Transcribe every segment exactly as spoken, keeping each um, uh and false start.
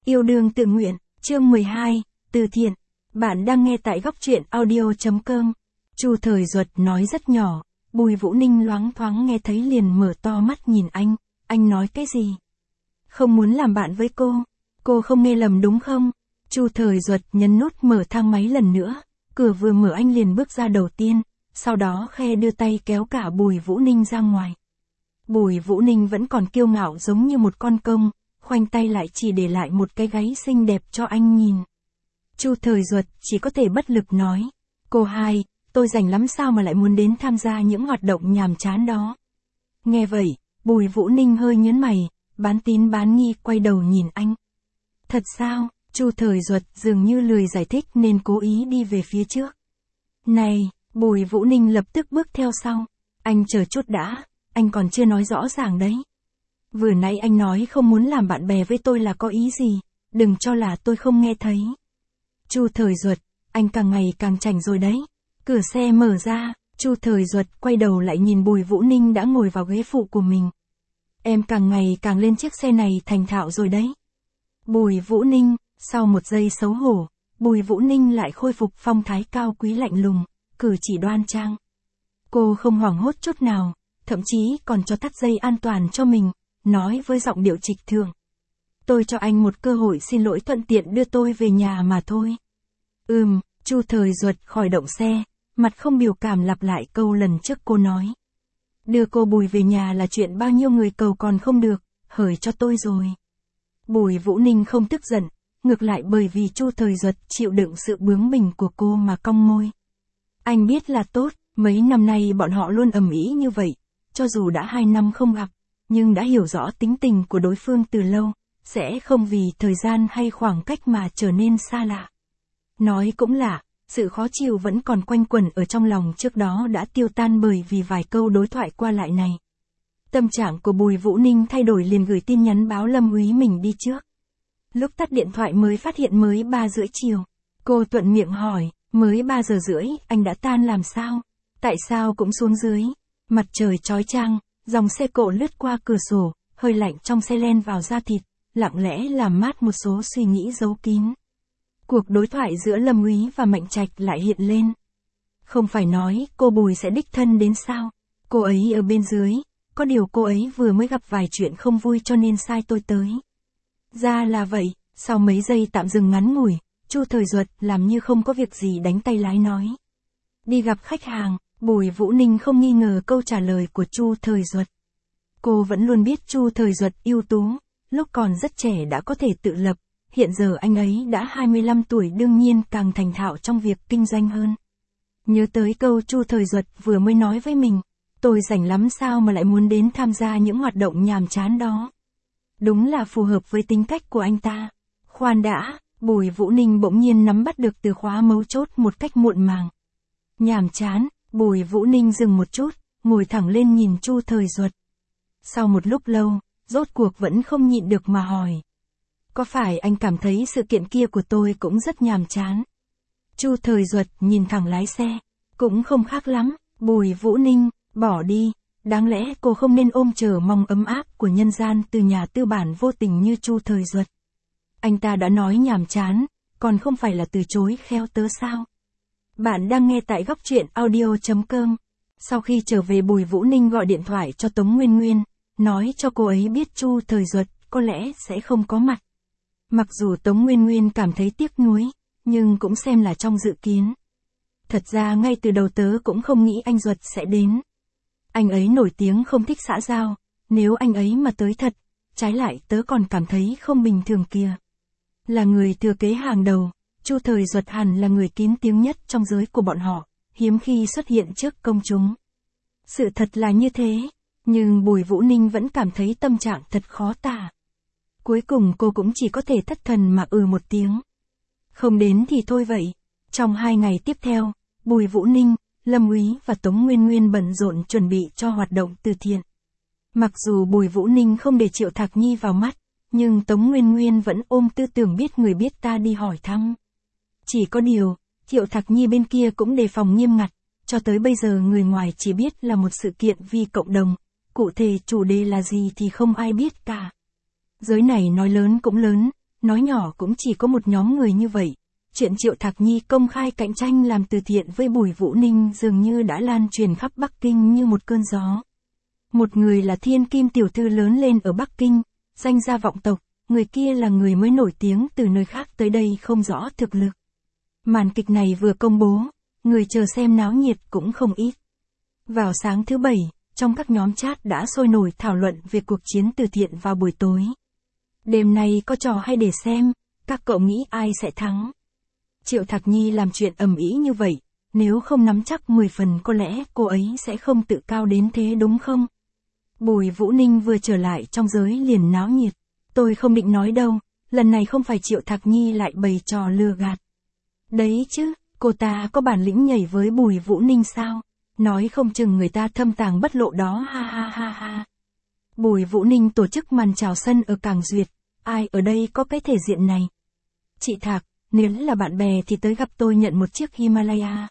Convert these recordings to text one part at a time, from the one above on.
Yêu đương tự nguyện, chương mười hai, từ thiện. Bạn đang nghe tại góc truyện audio.com. Chu Thời Duật nói rất nhỏ, Bùi Vũ Ninh loáng thoáng nghe thấy liền mở to mắt nhìn anh, anh nói cái gì? Không muốn làm bạn với cô, cô không nghe lầm đúng không? Chu Thời Duật nhấn nút mở thang máy lần nữa, cửa vừa mở anh liền bước ra đầu tiên, sau đó khe đưa tay kéo cả Bùi Vũ Ninh ra ngoài. Bùi Vũ Ninh vẫn còn kiêu ngạo giống như một con công, khoanh tay lại chỉ để lại một cái gáy xinh đẹp cho anh nhìn. Chu Thời Duật chỉ có thể bất lực nói, cô hai, tôi rảnh lắm sao mà lại muốn đến tham gia những hoạt động nhàm chán đó. Nghe vậy, Bùi Vũ Ninh hơi nhớn mày, bán tín bán nghi quay đầu nhìn anh. Thật sao? Chu Thời Duật dường như lười giải thích nên cố ý đi về phía trước. Này, Bùi Vũ Ninh lập tức bước theo sau. Anh chờ chút đã, anh còn chưa nói rõ ràng đấy. Vừa nãy anh nói không muốn làm bạn bè với tôi là có ý gì, đừng cho là tôi không nghe thấy. Chu Thời Duật, anh càng ngày càng chảnh rồi đấy. Cửa xe mở ra, Chu Thời Duật quay đầu lại nhìn Bùi Vũ Ninh đã ngồi vào ghế phụ của mình. Em càng ngày càng lên chiếc xe này thành thạo rồi đấy. Bùi Vũ Ninh, sau một giây xấu hổ, Bùi Vũ Ninh lại khôi phục phong thái cao quý lạnh lùng, cử chỉ đoan trang. Cô không hoảng hốt chút nào, thậm chí còn cho thắt dây an toàn cho mình, nói với giọng điệu trịch thượng. Tôi cho anh một cơ hội xin lỗi thuận tiện đưa tôi về nhà mà thôi. Ừm, Chu Thời Duật khỏi động xe, mặt không biểu cảm lặp lại câu lần trước cô nói. Đưa cô Bùi về nhà là chuyện bao nhiêu người cầu còn không được, hời cho tôi rồi. Bùi Vũ Ninh không tức giận, ngược lại bởi vì Chu Thời Duật chịu đựng sự bướng bỉnh của cô mà cong môi. Anh biết là tốt, mấy năm nay bọn họ luôn ầm ĩ như vậy, cho dù đã hai năm không gặp, nhưng đã hiểu rõ tính tình của đối phương từ lâu, sẽ không vì thời gian hay khoảng cách mà trở nên xa lạ. Nói cũng lạ, sự khó chịu vẫn còn quanh quẩn ở trong lòng trước đó đã tiêu tan bởi vì vài câu đối thoại qua lại này. Tâm trạng của Bùi Vũ Ninh thay đổi liền gửi tin nhắn báo Lâm Úy mình đi trước. Lúc tắt điện thoại mới phát hiện mới ba rưỡi chiều. Cô thuận miệng hỏi, mới ba giờ rưỡi, anh đã tan làm sao? Tại sao cũng xuống dưới? Mặt trời chói chang, dòng xe cộ lướt qua cửa sổ, hơi lạnh trong xe len vào da thịt, lặng lẽ làm mát một số suy nghĩ giấu kín. Cuộc đối thoại giữa Lâm Úy và Mạnh Trạch lại hiện lên. Không phải nói cô Bùi sẽ đích thân đến sao? Cô ấy ở bên dưới, có điều cô ấy vừa mới gặp vài chuyện không vui cho nên sai tôi tới. Ra là vậy, sau mấy giây tạm dừng ngắn ngủi, Chu Thời Duật làm như không có việc gì đánh tay lái nói. Đi gặp khách hàng. Bùi Vũ Ninh không nghi ngờ câu trả lời của Chu Thời Duật. Cô vẫn luôn biết Chu Thời Duật ưu tú, lúc còn rất trẻ đã có thể tự lập, hiện giờ anh ấy đã hai mươi lăm tuổi đương nhiên càng thành thạo trong việc kinh doanh hơn. Nhớ tới câu Chu Thời Duật vừa mới nói với mình, tôi rảnh lắm sao mà lại muốn đến tham gia những hoạt động nhàm chán đó. Đúng là phù hợp với tính cách của anh ta. Khoan đã, Bùi Vũ Ninh bỗng nhiên nắm bắt được từ khóa mấu chốt một cách muộn màng. Nhàm chán. Bùi Vũ Ninh dừng một chút, ngồi thẳng lên nhìn Chu Thời Duật. Sau một lúc lâu, rốt cuộc vẫn không nhịn được mà hỏi. Có phải anh cảm thấy sự kiện kia của tôi cũng rất nhàm chán? Chu Thời Duật nhìn thẳng lái xe. Cũng không khác lắm, Bùi Vũ Ninh, bỏ đi. Đáng lẽ cô không nên ôm chờ mong ấm áp của nhân gian từ nhà tư bản vô tình như Chu Thời Duật. Anh ta đã nói nhàm chán, còn không phải là từ chối khéo tớ sao? Bạn đang nghe tại góc truyện audio.com. Sau khi trở về Bùi Vũ Ninh gọi điện thoại cho Tống Nguyên Nguyên, nói cho cô ấy biết Chu Thời Duật có lẽ sẽ không có mặt. Mặc dù Tống Nguyên Nguyên cảm thấy tiếc nuối, nhưng cũng xem là trong dự kiến. Thật ra ngay từ đầu tớ cũng không nghĩ anh Duật sẽ đến. Anh ấy nổi tiếng không thích xã giao, nếu anh ấy mà tới thật, trái lại tớ còn cảm thấy không bình thường kìa. Là người thừa kế hàng đầu, Chu Thời Duật hẳn là người kín tiếng nhất trong giới của bọn họ, hiếm khi xuất hiện trước công chúng. Sự thật là như thế, nhưng Bùi Vũ Ninh vẫn cảm thấy tâm trạng thật khó tả. Cuối cùng cô cũng chỉ có thể thất thần mà ừ một tiếng. Không đến thì thôi vậy. Trong hai ngày tiếp theo, Bùi Vũ Ninh, Lâm Úy và Tống Nguyên Nguyên bận rộn chuẩn bị cho hoạt động từ thiện. Mặc dù Bùi Vũ Ninh không để Triệu Thạc Nhi vào mắt, nhưng Tống Nguyên Nguyên vẫn ôm tư tưởng biết người biết ta đi hỏi thăm. Chỉ có điều, Triệu Thạc Nhi bên kia cũng đề phòng nghiêm ngặt, cho tới bây giờ người ngoài chỉ biết là một sự kiện vì cộng đồng, cụ thể chủ đề là gì thì không ai biết cả. Giới này nói lớn cũng lớn, nói nhỏ cũng chỉ có một nhóm người như vậy. Chuyện Triệu Thạc Nhi công khai cạnh tranh làm từ thiện với Bùi Vũ Ninh dường như đã lan truyền khắp Bắc Kinh như một cơn gió. Một người là thiên kim tiểu thư lớn lên ở Bắc Kinh, danh gia vọng tộc, người kia là người mới nổi tiếng từ nơi khác tới đây không rõ thực lực. Màn kịch này vừa công bố, người chờ xem náo nhiệt cũng không ít. Vào sáng thứ Bảy, trong các nhóm chat đã sôi nổi thảo luận về cuộc chiến từ thiện vào buổi tối. Đêm nay có trò hay để xem, các cậu nghĩ ai sẽ thắng? Triệu Thạc Nhi làm chuyện ầm ĩ như vậy, nếu không nắm chắc mười phần có lẽ cô ấy sẽ không tự cao đến thế đúng không? Bùi Vũ Ninh vừa trở lại trong giới liền náo nhiệt. Tôi không định nói đâu, lần này không phải Triệu Thạc Nhi lại bày trò lừa gạt. Đấy chứ, cô ta có bản lĩnh nhảy với Bùi Vũ Ninh sao? Nói không chừng người ta thâm tàng bất lộ đó ha ha ha ha. Bùi Vũ Ninh tổ chức màn chào sân ở Cảng Duyệt, ai ở đây có cái thể diện này? Chị Thạc, nếu là bạn bè thì tới gặp tôi nhận một chiếc Himalaya.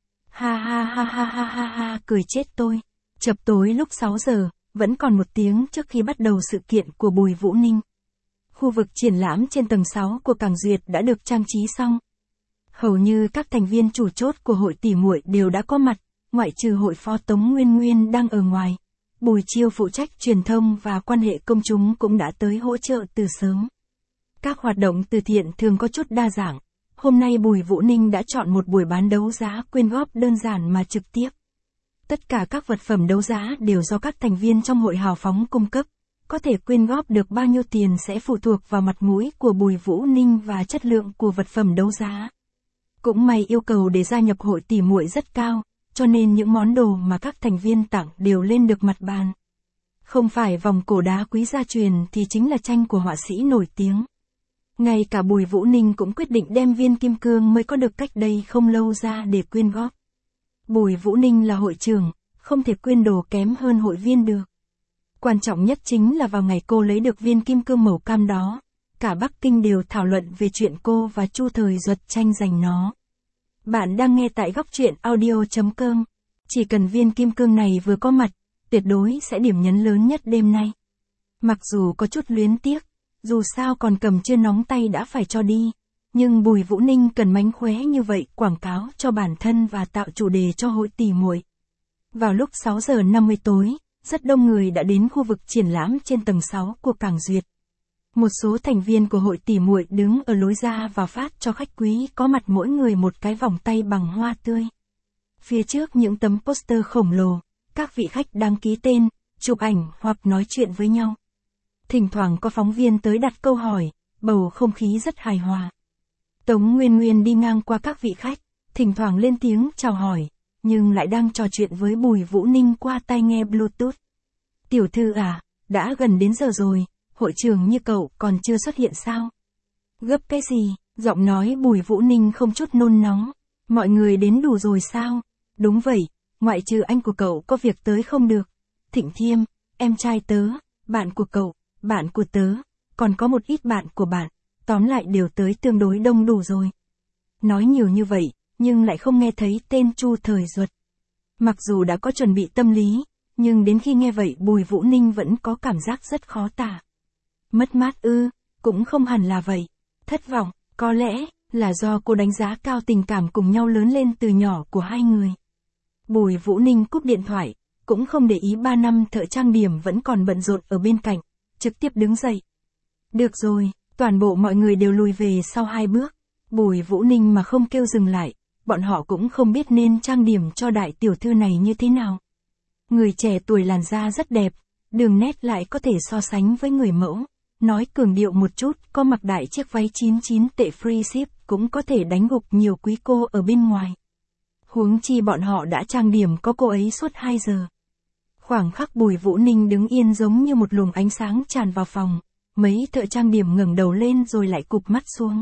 Ha ha ha ha ha ha ha, cười chết tôi. Chập tối lúc sáu giờ, vẫn còn một tiếng trước khi bắt đầu sự kiện của Bùi Vũ Ninh. Khu vực triển lãm trên tầng sáu của Cảng Duyệt đã được trang trí xong. Hầu như các thành viên chủ chốt của hội tỷ muội đều đã có mặt, ngoại trừ hội phó Tống Nguyên Nguyên đang ở ngoài. Bùi Chiêu phụ trách truyền thông và quan hệ công chúng cũng đã tới hỗ trợ từ sớm. Các hoạt động từ thiện thường có chút đa dạng. Hôm nay Bùi Vũ Ninh đã chọn một buổi bán đấu giá quyên góp đơn giản mà trực tiếp. Tất cả các vật phẩm đấu giá đều do các thành viên trong hội hào phóng cung cấp. Có thể quyên góp được bao nhiêu tiền sẽ phụ thuộc vào mặt mũi của Bùi Vũ Ninh và chất lượng của vật phẩm đấu giá. Cũng may yêu cầu để gia nhập hội tỷ muội rất cao, cho nên những món đồ mà các thành viên tặng đều lên được mặt bàn. Không phải vòng cổ đá quý gia truyền thì chính là tranh của họa sĩ nổi tiếng. Ngay cả Bùi Vũ Ninh cũng quyết định đem viên kim cương mới có được cách đây không lâu ra để quyên góp. Bùi Vũ Ninh là hội trưởng, không thể quyên đồ kém hơn hội viên được. Quan trọng nhất chính là vào ngày cô lấy được viên kim cương màu cam đó, cả Bắc Kinh đều thảo luận về chuyện cô và Chu Thời Duật tranh giành nó. Bạn đang nghe tại góc truyện audio chấm com. Chỉ cần viên kim cương này vừa có mặt, tuyệt đối sẽ điểm nhấn lớn nhất đêm nay. Mặc dù có chút luyến tiếc, dù sao còn cầm chưa nóng tay đã phải cho đi, nhưng Bùi Vũ Ninh cần mánh khóe như vậy quảng cáo cho bản thân và tạo chủ đề cho hội tỷ muội. Vào lúc sáu giờ năm mươi tối, rất đông người đã đến khu vực triển lãm trên tầng sáu của Cảng Duyệt. Một số thành viên của hội tỷ muội đứng ở lối ra và phát cho khách quý có mặt mỗi người một cái vòng tay bằng hoa tươi. Phía trước những tấm poster khổng lồ, các vị khách đăng ký tên, chụp ảnh hoặc nói chuyện với nhau. Thỉnh thoảng có phóng viên tới đặt câu hỏi, bầu không khí rất hài hòa. Tống Nguyên Nguyên đi ngang qua các vị khách, thỉnh thoảng lên tiếng chào hỏi, nhưng lại đang trò chuyện với Bùi Vũ Ninh qua tai nghe Bluetooth. Tiểu thư à, đã gần đến giờ rồi, hội trưởng như cậu còn chưa xuất hiện sao? Gấp cái gì? Giọng nói Bùi Vũ Ninh không chút nôn nóng. Mọi người đến đủ rồi sao? Đúng vậy, ngoại trừ anh của cậu có việc tới không được. Thịnh Thiêm, em trai tớ, bạn của cậu, bạn của tớ, còn có một ít bạn của bạn, tóm lại đều tới tương đối đông đủ rồi. Nói nhiều như vậy, nhưng lại không nghe thấy tên Chu Thời Duật. Mặc dù đã có chuẩn bị tâm lý, nhưng đến khi nghe vậy Bùi Vũ Ninh vẫn có cảm giác rất khó tả. Mất mát ư, cũng không hẳn là vậy. Thất vọng, có lẽ là do cô đánh giá cao tình cảm cùng nhau lớn lên từ nhỏ của hai người. Bùi Vũ Ninh cúp điện thoại, cũng không để ý ba năm thợ trang điểm vẫn còn bận rộn ở bên cạnh, trực tiếp đứng dậy. Được rồi, toàn bộ mọi người đều lùi về sau hai bước. Bùi Vũ Ninh mà không kêu dừng lại, bọn họ cũng không biết nên trang điểm cho đại tiểu thư này như thế nào. Người trẻ tuổi làn da rất đẹp, đường nét lại có thể so sánh với người mẫu. Nói cường điệu một chút, có mặc đại chiếc váy chín mươi chín tệ free ship cũng có thể đánh gục nhiều quý cô ở bên ngoài. Huống chi bọn họ đã trang điểm có cô ấy suốt hai giờ. Khoảng khắc Bùi Vũ Ninh đứng yên giống như một luồng ánh sáng tràn vào phòng, mấy thợ trang điểm ngẩng đầu lên rồi lại cụp mắt xuống.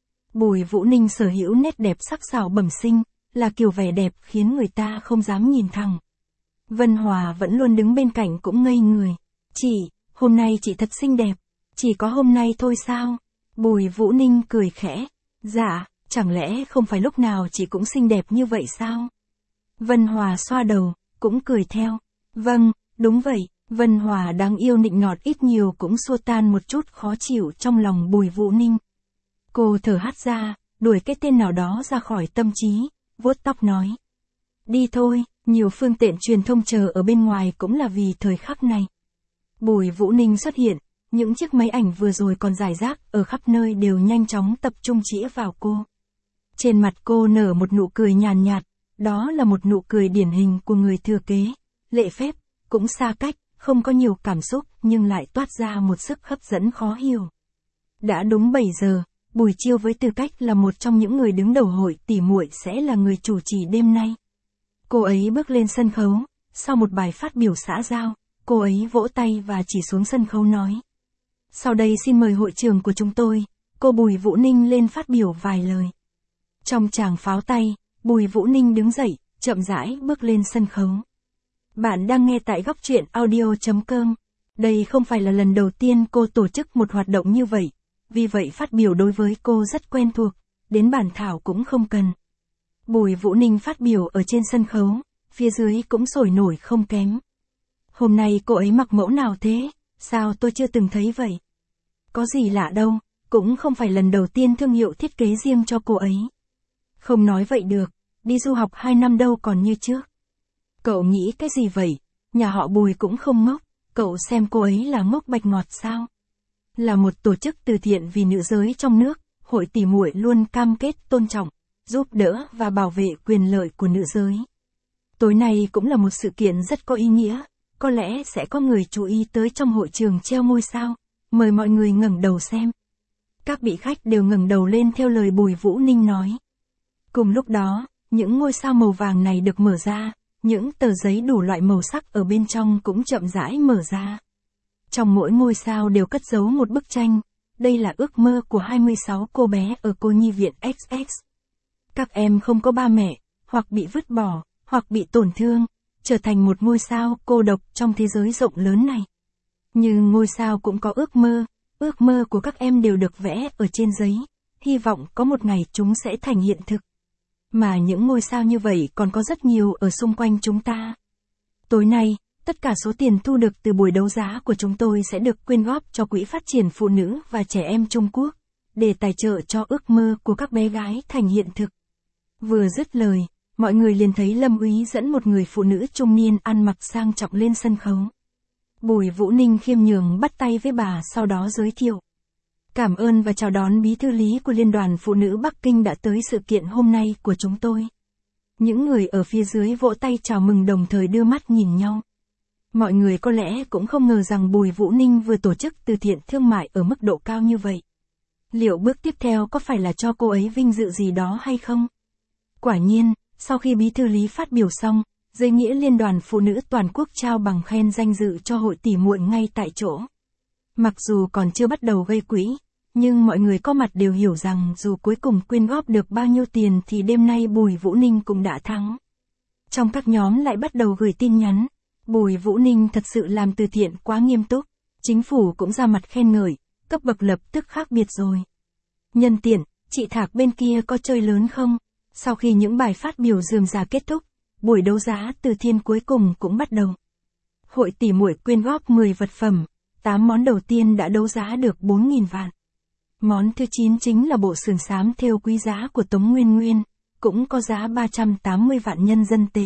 Bùi Vũ Ninh sở hữu nét đẹp sắc sảo bẩm sinh, là kiểu vẻ đẹp khiến người ta không dám nhìn thẳng. Vân Hòa vẫn luôn đứng bên cạnh cũng ngây người. Chị, hôm nay chị thật xinh đẹp. Chỉ có hôm nay thôi sao? Bùi Vũ Ninh cười khẽ. Dạ, chẳng lẽ không phải lúc nào chị cũng xinh đẹp như vậy sao? Vân Hòa xoa đầu, cũng cười theo. Vâng, đúng vậy, Vân Hòa đáng yêu nịnh nọt ít nhiều cũng xua tan một chút khó chịu trong lòng Bùi Vũ Ninh. Cô thở hắt ra, đuổi cái tên nào đó ra khỏi tâm trí, vuốt tóc nói. Đi thôi, nhiều phương tiện truyền thông chờ ở bên ngoài cũng là vì thời khắc này. Bùi Vũ Ninh xuất hiện, những chiếc máy ảnh vừa rồi còn rải rác ở khắp nơi đều nhanh chóng tập trung chĩa vào cô. Trên mặt cô nở một nụ cười nhàn nhạt, đó là một nụ cười điển hình của người thừa kế, lễ phép, cũng xa cách, không có nhiều cảm xúc nhưng lại toát ra một sức hấp dẫn khó hiểu. Đã đúng bảy giờ, Bùi Chiêu với tư cách là một trong những người đứng đầu hội tỉ muội sẽ là người chủ trì đêm nay. Cô ấy bước lên sân khấu, sau một bài phát biểu xã giao, cô ấy vỗ tay và chỉ xuống sân khấu nói. Sau đây xin mời hội trưởng của chúng tôi, cô Bùi Vũ Ninh lên phát biểu vài lời. Trong tràng pháo tay, Bùi Vũ Ninh đứng dậy, chậm rãi bước lên sân khấu. Bạn đang nghe tại góc truyện audio chấm com. Đây không phải là lần đầu tiên cô tổ chức một hoạt động như vậy, vì vậy phát biểu đối với cô rất quen thuộc, đến bản thảo cũng không cần. Bùi Vũ Ninh phát biểu ở trên sân khấu, phía dưới cũng sôi nổi không kém. Hôm nay cô ấy mặc mẫu nào thế, sao tôi chưa từng thấy vậy? Có gì lạ đâu, cũng không phải lần đầu tiên thương hiệu thiết kế riêng cho cô ấy. Không nói vậy được, đi du học hai năm đâu còn như trước. Cậu nghĩ cái gì vậy, nhà họ Bùi cũng không ngốc, cậu xem cô ấy là ngốc bạch ngọt sao? Là một tổ chức từ thiện vì nữ giới trong nước, hội tỉ muội luôn cam kết tôn trọng, giúp đỡ và bảo vệ quyền lợi của nữ giới. Tối nay cũng là một sự kiện rất có ý nghĩa, có lẽ sẽ có người chú ý tới trong hội trường treo ngôi sao, mời mọi người ngẩng đầu xem. Các vị khách đều ngẩng đầu lên theo lời Bùi Vũ Ninh nói. Cùng lúc đó, những ngôi sao màu vàng này được mở ra, những tờ giấy đủ loại màu sắc ở bên trong cũng chậm rãi mở ra. Trong mỗi ngôi sao đều cất giấu một bức tranh, đây là ước mơ của hai mươi sáu cô bé ở cô nhi viện ích ích. Các em không có ba mẹ, hoặc bị vứt bỏ, hoặc bị tổn thương, trở thành một ngôi sao cô độc trong thế giới rộng lớn này. Nhưng ngôi sao cũng có ước mơ, ước mơ của các em đều được vẽ ở trên giấy, hy vọng có một ngày chúng sẽ thành hiện thực. Mà những ngôi sao như vậy còn có rất nhiều ở xung quanh chúng ta. Tối nay, tất cả số tiền thu được từ buổi đấu giá của chúng tôi sẽ được quyên góp cho Quỹ Phát triển Phụ nữ và Trẻ em Trung Quốc, để tài trợ cho ước mơ của các bé gái thành hiện thực. Vừa dứt lời, mọi người liền thấy Lâm Úy dẫn một người phụ nữ trung niên ăn mặc sang trọng lên sân khấu. Bùi Vũ Ninh khiêm nhường bắt tay với bà sau đó giới thiệu. Cảm ơn và chào đón bí thư lý của Liên đoàn Phụ nữ Bắc Kinh đã tới sự kiện hôm nay của chúng tôi. Những người ở phía dưới vỗ tay chào mừng đồng thời đưa mắt nhìn nhau. Mọi người có lẽ cũng không ngờ rằng Bùi Vũ Ninh vừa tổ chức từ thiện thương mại ở mức độ cao như vậy. Liệu bước tiếp theo có phải là cho cô ấy vinh dự gì đó hay không? Quả nhiên, sau khi bí thư lý phát biểu xong, dưới nghĩa Liên đoàn Phụ nữ Toàn quốc trao bằng khen danh dự cho hội tỉ muội ngay tại chỗ. Mặc dù còn chưa bắt đầu gây quỹ, nhưng mọi người có mặt đều hiểu rằng dù cuối cùng quyên góp được bao nhiêu tiền thì đêm nay Bùi Vũ Ninh cũng đã thắng. Trong các nhóm lại bắt đầu gửi tin nhắn, Bùi Vũ Ninh thật sự làm từ thiện quá nghiêm túc, chính phủ cũng ra mặt khen ngợi, cấp bậc lập tức khác biệt rồi. Nhân tiện, chị Thạc bên kia có chơi lớn không? Sau khi những bài phát biểu rườm rà kết thúc, buổi đấu giá từ thiện cuối cùng cũng bắt đầu. Hội tỉ muội quyên góp mười vật phẩm, tám món đầu tiên đã đấu giá được bốn nghìn vạn. Món thứ chín chính là bộ sườn xám thêu quý giá của Tống Nguyên Nguyên, cũng có giá ba trăm tám mươi vạn nhân dân tệ.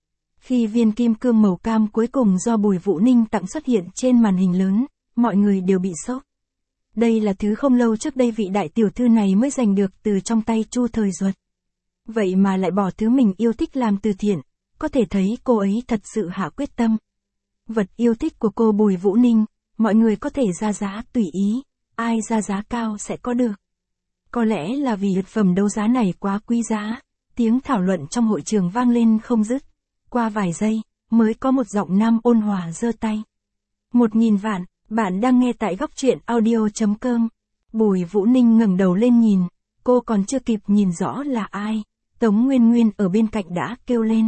Khi viên kim cương màu cam cuối cùng do Bùi Vũ Ninh tặng xuất hiện trên màn hình lớn, mọi người đều bị sốc. Đây là thứ không lâu trước đây vị đại tiểu thư này mới giành được từ trong tay Chu Thời Duật. Vậy mà lại bỏ thứ mình yêu thích làm từ thiện, có thể thấy cô ấy thật sự hạ quyết tâm. Vật yêu thích của cô Bùi Vũ Ninh, mọi người có thể ra giá tùy ý, ai ra giá cao sẽ có được. Có lẽ là vì vật phẩm đấu giá này quá quý giá, tiếng thảo luận trong hội trường vang lên không dứt. Qua vài giây, mới có một giọng nam ôn hòa giơ tay. Một nghìn vạn, bạn đang nghe tại góc truyện audio chấm com. Bùi Vũ Ninh ngẩng đầu lên nhìn, cô còn chưa kịp nhìn rõ là ai, Tống Nguyên Nguyên ở bên cạnh đã kêu lên.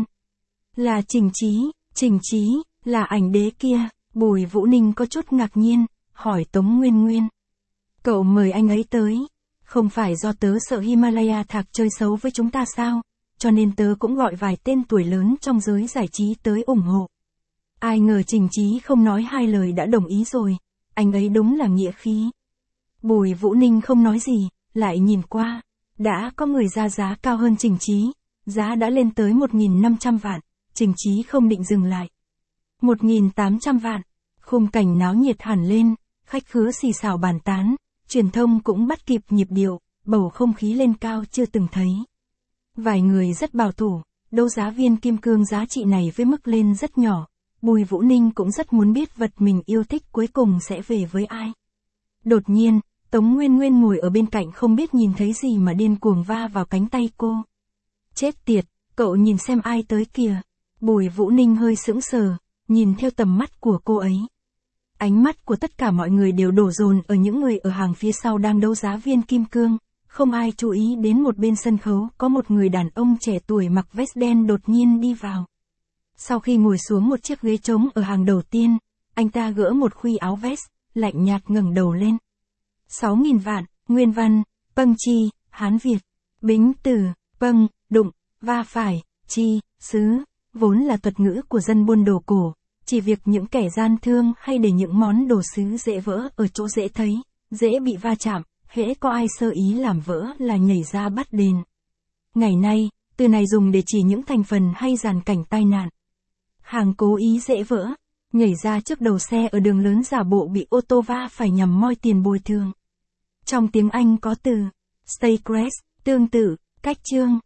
Là Trình Trí, Trình Trí, là ảnh đế kia. Bùi Vũ Ninh có chút ngạc nhiên, hỏi Tống Nguyên Nguyên. Cậu mời anh ấy tới, không phải do tớ sợ Himalaya Thạc chơi xấu với chúng ta sao, cho nên tớ cũng gọi vài tên tuổi lớn trong giới giải trí tới ủng hộ. Ai ngờ Trình Chí không nói hai lời đã đồng ý rồi, anh ấy đúng là nghĩa khí. Bùi Vũ Ninh không nói gì, lại nhìn qua, đã có người ra giá cao hơn Trình Chí, giá đã lên tới một nghìn năm trăm vạn, Trình Chí không định dừng lại. một nghìn tám trăm vạn, khung cảnh náo nhiệt hẳn lên, khách khứa xì xào bàn tán, truyền thông cũng bắt kịp nhịp điệu, bầu không khí lên cao chưa từng thấy. Vài người rất bảo thủ, đấu giá viên kim cương giá trị này với mức lên rất nhỏ, Bùi Vũ Ninh cũng rất muốn biết vật mình yêu thích cuối cùng sẽ về với ai. Đột nhiên, Tống Nguyên Nguyên ngồi ở bên cạnh không biết nhìn thấy gì mà điên cuồng va vào cánh tay cô. Chết tiệt, cậu nhìn xem ai tới kìa. Bùi Vũ Ninh hơi sững sờ, nhìn theo tầm mắt của cô ấy. Ánh mắt của tất cả mọi người đều đổ dồn ở những người ở hàng phía sau đang đấu giá viên kim cương, không ai chú ý đến một bên sân khấu có một người đàn ông trẻ tuổi mặc vest đen đột nhiên đi vào. Sau khi ngồi xuống một chiếc ghế trống ở hàng đầu tiên, anh ta gỡ một khuy áo vest, lạnh nhạt ngẩng đầu lên. sáu nghìn vạn, nguyên văn, pâng chi, Hán Việt, bính từ, pâng, đụng, va phải, chi, xứ, vốn là thuật ngữ của dân buôn đồ cổ, chỉ việc những kẻ gian thương hay để những món đồ sứ dễ vỡ ở chỗ dễ thấy, dễ bị va chạm, hễ có ai sơ ý làm vỡ là nhảy ra bắt đền. Ngày nay, từ này dùng để chỉ những thành phần hay dàn cảnh tai nạn. Hàng cố ý dễ vỡ, nhảy ra trước đầu xe ở đường lớn giả bộ bị ô tô va phải nhằm moi tiền bồi thường. Trong tiếng Anh có từ stay crash, tương tự, cách chương.